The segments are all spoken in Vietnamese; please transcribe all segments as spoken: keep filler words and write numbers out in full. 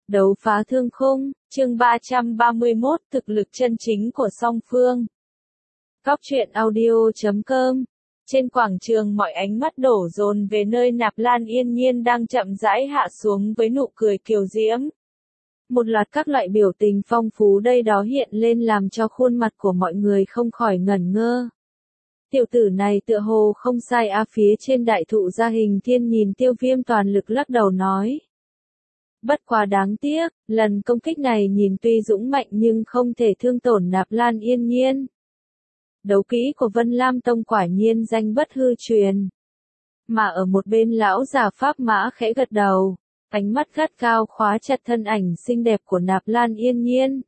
Đấu phá thương khung, chương ba trăm ba mươi mốt, thực lực chân chính của song phương. Cóc truyện audio chấm com. Trên quảng trường mọi ánh mắt đổ dồn về nơi Nạp Lan Yên Nhiên đang chậm rãi hạ xuống với nụ cười kiều diễm. Một loạt các loại biểu tình phong phú đây đó hiện lên làm cho khuôn mặt của mọi người không khỏi ngẩn ngơ. Tiểu tử này tựa hồ không sai a. Phía trên đại thụ gia hình thiên nhìn Tiêu Viêm toàn lực lắc đầu nói. Bất quá đáng tiếc, lần công kích này nhìn tuy dũng mạnh nhưng không thể thương tổn Nạp Lan Yên Nhiên. Đấu kỹ của Vân Lam Tông quả nhiên danh bất hư truyền. Mà ở một bên lão già Pháp Mã khẽ gật đầu, ánh mắt gắt cao khóa chặt thân ảnh xinh đẹp của Nạp Lan Yên Nhiên.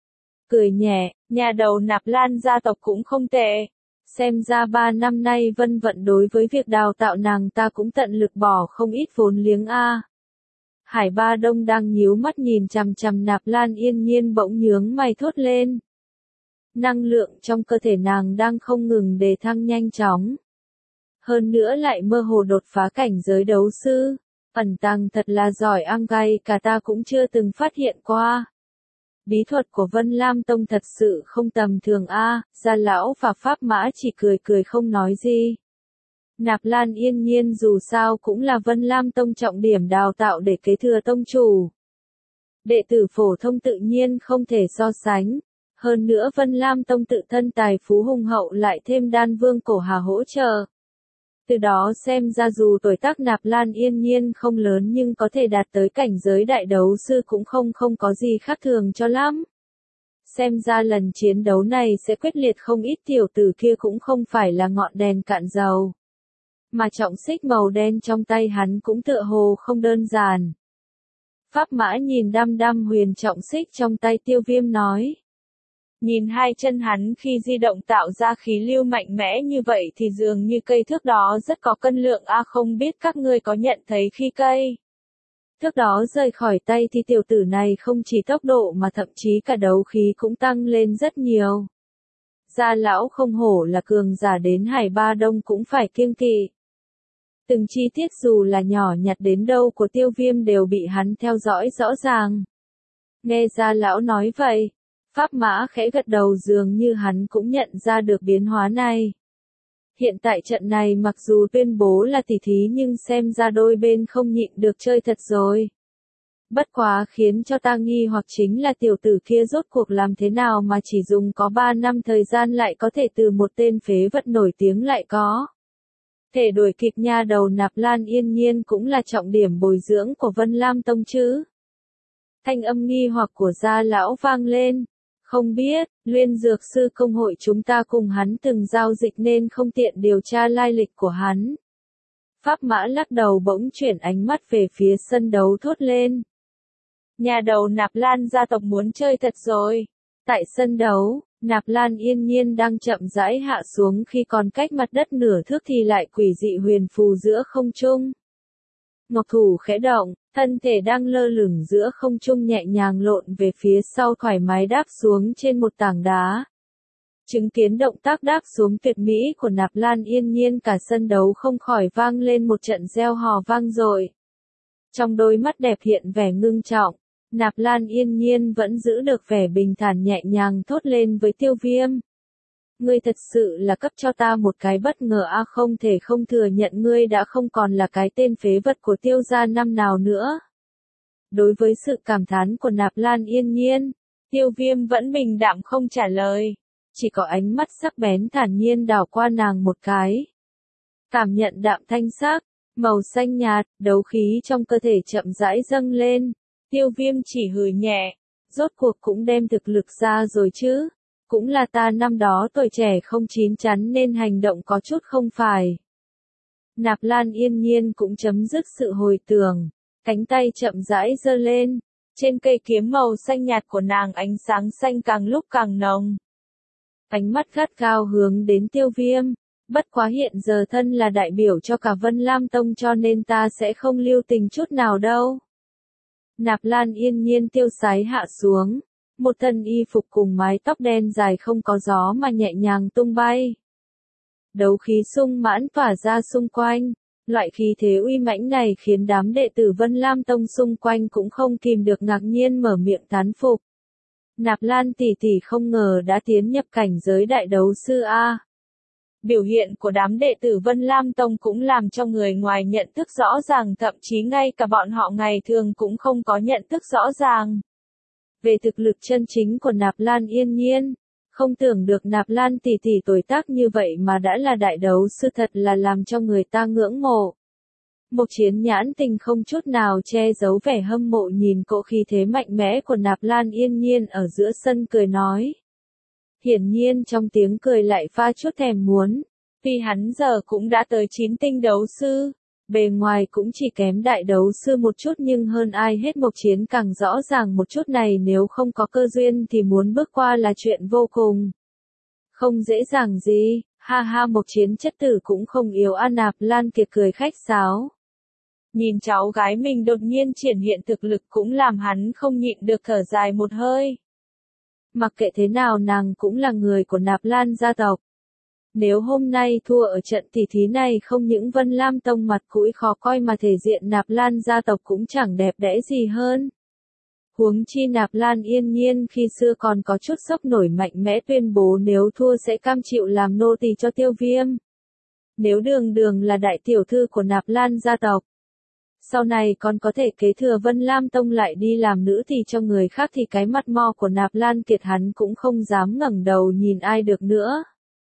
Cười nhẹ, nhà đầu Nạp Lan gia tộc cũng không tệ. Xem ra ba năm nay Vân Vận đối với việc đào tạo nàng ta cũng tận lực bỏ không ít vốn liếng a. Hải Ba Đông đang nhíu mắt nhìn chằm chằm Nạp Lan Yên Nhiên bỗng nhướng mày thốt lên. Năng lượng trong cơ thể nàng đang không ngừng đề thăng nhanh chóng. Hơn nữa lại mơ hồ đột phá cảnh giới đấu sư. Ẩn tăng thật là giỏi, ăn gay cả ta cũng chưa từng phát hiện qua. Bí thuật của Vân Lam Tông thật sự không tầm thường a. Gia lão và Pháp Mã chỉ cười cười không nói gì. Nạp Lan Yên Nhiên dù sao cũng là Vân Lam Tông trọng điểm đào tạo để kế thừa tông chủ. Đệ tử phổ thông tự nhiên không thể so sánh. Hơn nữa Vân Lam Tông tự thân tài phú hùng hậu lại thêm đan vương cổ hà hỗ trợ. Từ đó xem ra dù tuổi tác Nạp Lan Yên Nhiên không lớn nhưng có thể đạt tới cảnh giới đại đấu sư cũng không không có gì khác thường cho lắm. Xem ra lần chiến đấu này sẽ quyết liệt không ít, tiểu tử kia cũng không phải là ngọn đèn cạn dầu. Mà trọng xích màu đen trong tay hắn cũng tựa hồ không đơn giản. Pháp Mã nhìn đăm đăm huyền trọng xích trong tay Tiêu Viêm nói. Nhìn hai chân hắn khi di động tạo ra khí lưu mạnh mẽ như vậy thì dường như cây thước đó rất có cân lượng a. Không biết các ngươi có nhận thấy khi cây thước đó rời khỏi tay thì tiểu tử này không chỉ tốc độ mà thậm chí cả đấu khí cũng tăng lên rất nhiều. Gia lão không hổ là cường giả, đến Hải Ba Đông cũng phải kiêng kỵ. Từng chi tiết dù là nhỏ nhặt đến đâu của Tiêu Viêm đều bị hắn theo dõi rõ ràng. Nghe Gia lão nói vậy, Pháp Mã khẽ gật đầu, dường như hắn cũng nhận ra được biến hóa này. Hiện tại trận này mặc dù tuyên bố là tỉ thí nhưng xem ra đôi bên không nhịn được chơi thật rồi. Bất quá khiến cho ta nghi hoặc chính là tiểu tử kia rốt cuộc làm thế nào mà chỉ dùng có ba năm thời gian lại có thể từ một tên phế vật nổi tiếng lại có thể đuổi kịp nha đầu Nạp Lan Yên Nhiên cũng là trọng điểm bồi dưỡng của Vân Lam Tông chứ. Thanh âm nghi hoặc của Gia lão vang lên. Không biết, Liên Dược Sư Công hội chúng ta cùng hắn từng giao dịch nên không tiện điều tra lai lịch của hắn. Pháp Mã lắc đầu bỗng chuyển ánh mắt về phía sân đấu thốt lên. Nhà đầu Nạp Lan gia tộc muốn chơi thật rồi. Tại sân đấu, Nạp Lan Yên Nhiên đang chậm rãi hạ xuống, khi còn cách mặt đất nửa thước thì lại quỷ dị huyền phù giữa không trung. Ngọc thủ khẽ động, thân thể đang lơ lửng giữa không trung nhẹ nhàng lộn về phía sau, thoải mái đáp xuống trên một tảng đá. Chứng kiến động tác đáp xuống tuyệt mỹ của Nạp Lan Yên Nhiên, cả sân đấu không khỏi vang lên một trận reo hò vang dội. Trong đôi mắt đẹp hiện vẻ ngưng trọng, Nạp Lan Yên Nhiên vẫn giữ được vẻ bình thản nhẹ nhàng thốt lên với Tiêu Viêm. Ngươi thật sự là cấp cho ta một cái bất ngờ a. Không thể không thừa nhận ngươi đã không còn là cái tên phế vật của Tiêu gia năm nào nữa. Đối với sự cảm thán của Nạp Lan Yên Nhiên, Tiêu Viêm vẫn bình đạm không trả lời. Chỉ có ánh mắt sắc bén thản nhiên đảo qua nàng một cái. Cảm nhận đạm thanh sắc, màu xanh nhạt, đấu khí trong cơ thể chậm rãi dâng lên. Tiêu Viêm chỉ hừ nhẹ. Rốt cuộc cũng đem thực lực ra rồi chứ. Cũng là ta năm đó tuổi trẻ không chín chắn nên hành động có chút không phải. Nạp Lan Yên Nhiên cũng chấm dứt sự hồi tưởng. Cánh tay chậm rãi giơ lên. Trên cây kiếm màu xanh nhạt của nàng ánh sáng xanh càng lúc càng nồng. Ánh mắt gắt gao hướng đến Tiêu Viêm. Bất quá hiện giờ thân là đại biểu cho cả Vân Lam Tông cho nên ta sẽ không lưu tình chút nào đâu. Nạp Lan Yên Nhiên tiêu sái hạ xuống. Một thân y phục cùng mái tóc đen dài không có gió mà nhẹ nhàng tung bay. Đấu khí sung mãn tỏa ra xung quanh. Loại khí thế uy mãnh này khiến đám đệ tử Vân Lam Tông xung quanh cũng không kìm được ngạc nhiên mở miệng tán phục. Nạp Lan tỷ tỷ không ngờ đã tiến nhập cảnh giới đại đấu sư a. Biểu hiện của đám đệ tử Vân Lam Tông cũng làm cho người ngoài nhận thức rõ ràng, thậm chí ngay cả bọn họ ngày thường cũng không có nhận thức rõ ràng về thực lực chân chính của Nạp Lan Yên Nhiên. Không tưởng được Nạp Lan tỷ tỷ tuổi tác như vậy mà đã là đại đấu sư, thật là làm cho người ta ngưỡng mộ. Mộc Chiến nhãn tình không chút nào che giấu vẻ hâm mộ nhìn cỗ khí thế mạnh mẽ của Nạp Lan Yên Nhiên ở giữa sân, cười nói. Hiển nhiên trong tiếng cười lại pha chút thèm muốn, vì hắn giờ cũng đã tới chín tinh đấu sư, bề ngoài cũng chỉ kém đại đấu sư một chút nhưng hơn ai hết Mộc Chiến càng rõ ràng một chút này, nếu không có cơ duyên thì muốn bước qua là chuyện vô cùng không dễ dàng gì. Ha ha, Mộc Chiến chất tử cũng không yếu a. Nạp Lan Kiệt cười khách sáo. Nhìn cháu gái mình đột nhiên triển hiện thực lực cũng làm hắn không nhịn được thở dài một hơi. Mặc kệ thế nào nàng cũng là người của Nạp Lan gia tộc. Nếu hôm nay thua ở trận tỷ thí này, không những Vân Lam Tông mặt mũi khó coi mà thể diện Nạp Lan gia tộc cũng chẳng đẹp đẽ gì hơn. Huống chi Nạp Lan Yên Nhiên khi xưa còn có chút sốc nổi mạnh mẽ tuyên bố nếu thua sẽ cam chịu làm nô tỳ cho Tiêu Viêm. Nếu đường đường là đại tiểu thư của Nạp Lan gia tộc, sau này còn có thể kế thừa Vân Lam Tông lại đi làm nữ thì cho người khác thì cái mặt mo của Nạp Lan Kiệt hắn cũng không dám ngẩng đầu nhìn ai được nữa.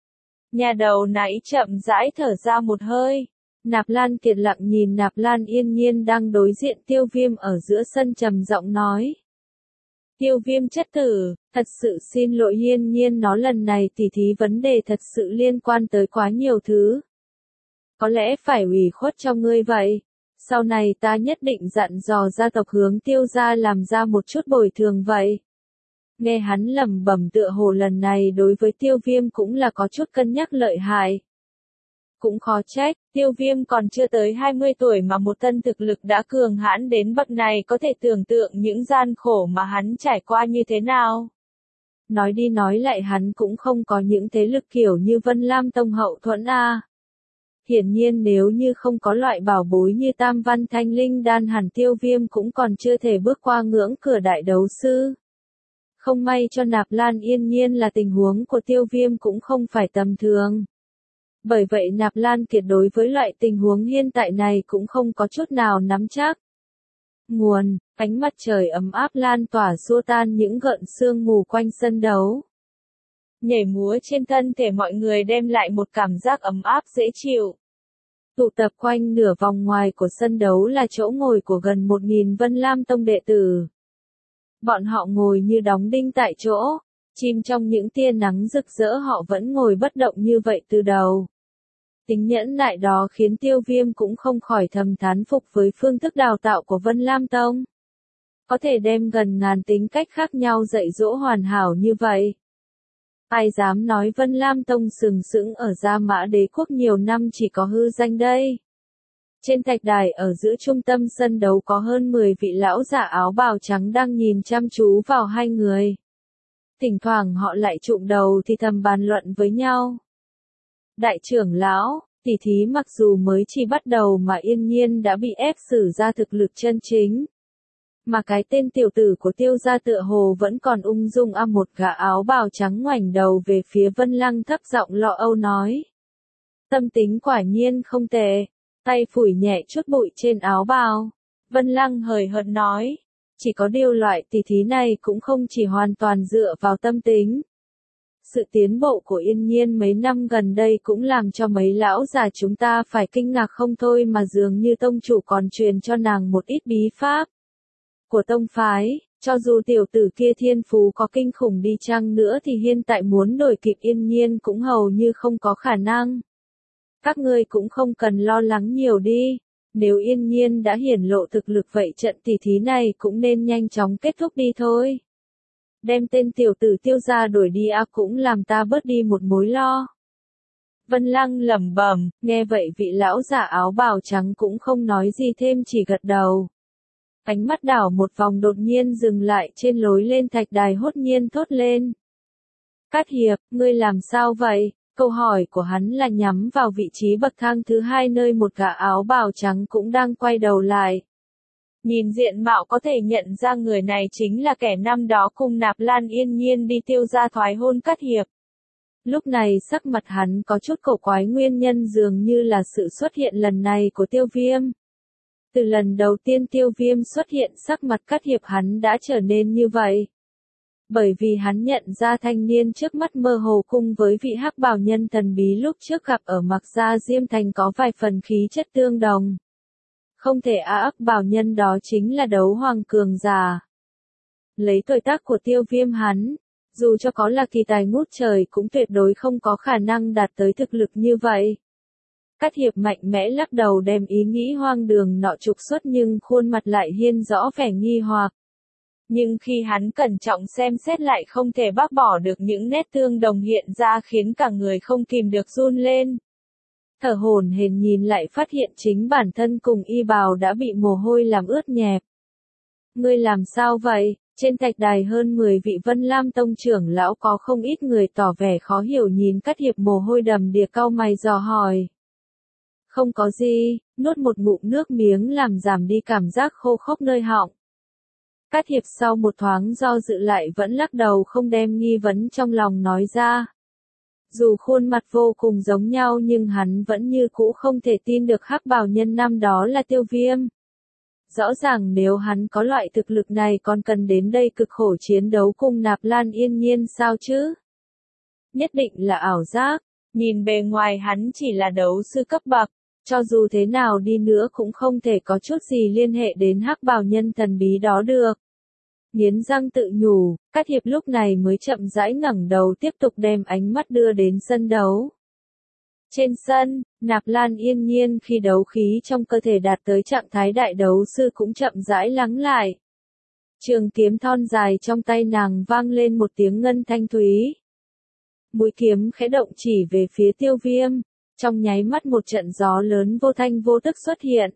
Nhà đầu nãy chậm rãi thở ra một hơi. Nạp Lan Kiệt lặng nhìn Nạp Lan Yên Nhiên đang đối diện Tiêu Viêm ở giữa sân, trầm giọng nói. Tiêu Viêm chất tử, thật sự xin lỗi Yên Nhiên, nó lần này tỉ thí vấn đề thật sự liên quan tới quá nhiều thứ. Có lẽ phải ủy khuất cho ngươi vậy. Sau này ta nhất định dặn dò gia tộc hướng Tiêu gia làm ra một chút bồi thường vậy. Nghe hắn lẩm bẩm tựa hồ lần này đối với Tiêu Viêm cũng là có chút cân nhắc lợi hại. Cũng khó trách, Tiêu Viêm còn chưa tới hai mươi tuổi mà một thân thực lực đã cường hãn đến bậc này, có thể tưởng tượng những gian khổ mà hắn trải qua như thế nào. Nói đi nói lại hắn cũng không có những thế lực kiểu như Vân Lam Tông hậu thuẫn a. Hiển nhiên nếu như không có loại bảo bối như Tam Văn Thanh Linh Đan, hẳn Tiêu Viêm cũng còn chưa thể bước qua ngưỡng cửa đại đấu sư. Không may cho Nạp Lan Yên Nhiên là tình huống của Tiêu Viêm cũng không phải tầm thường. Bởi vậy Nạp Lan Kiệt đối với loại tình huống hiện tại này cũng không có chút nào nắm chắc. Nguồn, ánh mặt trời ấm áp lan tỏa xua tan những gợn sương mù quanh sân đấu. Nhảy múa trên thân thể mọi người đem lại một cảm giác ấm áp dễ chịu. Tụ tập quanh nửa vòng ngoài của sân đấu là chỗ ngồi của gần một nghìn Vân Lam Tông đệ tử. Bọn họ ngồi như đóng đinh tại chỗ, chìm trong những tia nắng rực rỡ, họ vẫn ngồi bất động như vậy từ đầu. Tính nhẫn nại đó khiến Tiêu Viêm cũng không khỏi thầm thán phục với phương thức đào tạo của Vân Lam Tông. Có thể đem gần ngàn tính cách khác nhau dạy dỗ hoàn hảo như vậy. Ai dám nói Vân Lam Tông sừng sững ở Gia Mã Đế Quốc nhiều năm chỉ có hư danh đây. Trên thạch đài ở giữa trung tâm sân đấu có hơn mười vị lão giả áo bào trắng đang nhìn chăm chú vào hai người. Thỉnh thoảng họ lại chụm đầu thì thầm bàn luận với nhau. Đại trưởng lão, tỷ thí mặc dù mới chỉ bắt đầu mà Yên Nhiên đã bị ép sử ra thực lực chân chính. Mà cái tên tiểu tử của Tiêu gia tựa hồ vẫn còn ung dung. A một gã áo bào trắng ngoảnh đầu về phía Vân Lăng thấp giọng lo âu nói. Tâm tính quả nhiên không tệ, tay phủi nhẹ chút bụi trên áo bào. Vân Lăng hời hợt nói, chỉ có điều loại tỷ thí này cũng không chỉ hoàn toàn dựa vào tâm tính. Sự tiến bộ của Yên Nhiên mấy năm gần đây cũng làm cho mấy lão già chúng ta phải kinh ngạc không thôi, mà dường như tông chủ còn truyền cho nàng một ít bí pháp của tông phái. Cho dù tiểu tử kia thiên phú có kinh khủng đi chăng nữa thì hiện tại muốn đuổi kịp Yên Nhiên cũng hầu như không có khả năng. Các ngươi cũng không cần lo lắng nhiều đi. Nếu Yên Nhiên đã hiển lộ thực lực vậy trận tỷ thí này cũng nên nhanh chóng kết thúc đi thôi. Đem tên tiểu tử Tiêu gia đuổi đi à, cũng làm ta bớt đi một mối lo. Vân Lăng lẩm bẩm, nghe vậy vị lão giả áo bào trắng cũng không nói gì thêm, chỉ gật đầu. Ánh mắt đảo một vòng đột nhiên dừng lại trên lối lên thạch đài, hốt nhiên thốt lên. Cát Hiệp, ngươi làm sao vậy? Câu hỏi của hắn là nhắm vào vị trí bậc thang thứ hai nơi một gã áo bào trắng cũng đang quay đầu lại. Nhìn diện mạo có thể nhận ra người này chính là kẻ năm đó cùng Nạp Lan Yên Nhiên đi Tiêu gia thoái hôn Cát Hiệp. Lúc này sắc mặt hắn có chút cổ quái, nguyên nhân dường như là sự xuất hiện lần này của Tiêu Viêm. Từ lần đầu tiên Tiêu Viêm xuất hiện, sắc mặt Cát Hiệp hắn đã trở nên như vậy. Bởi vì hắn nhận ra thanh niên trước mắt mơ hồ cùng với vị hắc bào nhân thần bí lúc trước gặp ở Mạc Gia Diêm Thành có vài phần khí chất tương đồng. Không thể á ấp bào nhân đó chính là đấu hoàng cường giả. Lấy tuổi tác của Tiêu Viêm hắn, dù cho có là kỳ tài ngút trời cũng tuyệt đối không có khả năng đạt tới thực lực như vậy. Cát Hiệp mạnh mẽ lắc đầu đem ý nghĩ hoang đường nọ trục xuất, nhưng khuôn mặt lại hiên rõ vẻ nghi hoặc. Nhưng khi hắn cẩn trọng xem xét lại không thể bác bỏ được những nét tương đồng hiện ra, khiến cả người không kìm được run lên. Thở hổn hển nhìn lại phát hiện chính bản thân cùng y bào đã bị mồ hôi làm ướt nhẹp. Ngươi làm sao vậy? Trên thạch đài hơn mười vị Vân Lam Tông trưởng lão có không ít người tỏ vẻ khó hiểu nhìn Cát Hiệp mồ hôi đầm đìa, cau mày dò hỏi. Không có gì, nuốt một ngụm nước miếng làm giảm đi cảm giác khô khốc nơi họng. Cát Hiệp sau một thoáng do dự lại vẫn lắc đầu không đem nghi vấn trong lòng nói ra. Dù khuôn mặt vô cùng giống nhau nhưng hắn vẫn như cũ không thể tin được hắc bào nhân năm đó là Tiêu Viêm. Rõ ràng nếu hắn có loại thực lực này còn cần đến đây cực khổ chiến đấu cùng Nạp Lan Yên Nhiên sao chứ? Nhất định là ảo giác, nhìn bề ngoài hắn chỉ là đấu sư cấp bậc, cho dù thế nào đi nữa cũng không thể có chút gì liên hệ đến hắc bào nhân thần bí đó được. Nghiến răng tự nhủ, Cát Hiệp lúc này mới chậm rãi ngẩng đầu tiếp tục đem ánh mắt đưa đến sân đấu. Trên sân, Nạp Lan Yên Nhiên khi đấu khí trong cơ thể đạt tới trạng thái đại đấu sư cũng chậm rãi lắng lại. Trường kiếm thon dài trong tay nàng vang lên một tiếng ngân thanh thúy. Mũi kiếm khẽ động chỉ về phía Tiêu Viêm, trong nháy mắt một trận gió lớn vô thanh vô tức xuất hiện.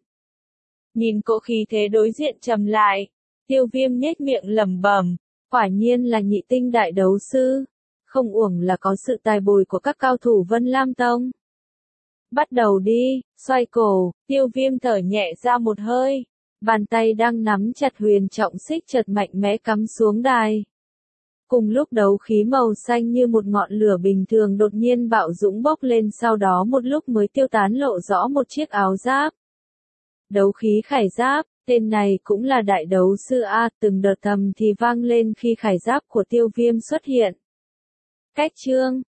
Nhìn cỗ khí thế đối diện trầm lại, Tiêu Viêm nhếch miệng lẩm bẩm, quả nhiên là nhị tinh đại đấu sư, không uổng là có sự tài bồi của các cao thủ Vân Lam Tông. Bắt đầu đi, xoay cổ, Tiêu Viêm thở nhẹ ra một hơi, bàn tay đang nắm chặt huyền trọng xích chợt mạnh mẽ cắm xuống đài. Cùng lúc đấu khí màu xanh như một ngọn lửa bình thường đột nhiên bạo dũng bốc lên, sau đó một lúc mới tiêu tán, lộ rõ một chiếc áo giáp. Đấu khí khải giáp, tên này cũng là đại đấu sư A, từng đợt thầm thì vang lên khi khải giáp của Tiêu Viêm xuất hiện. Cách chương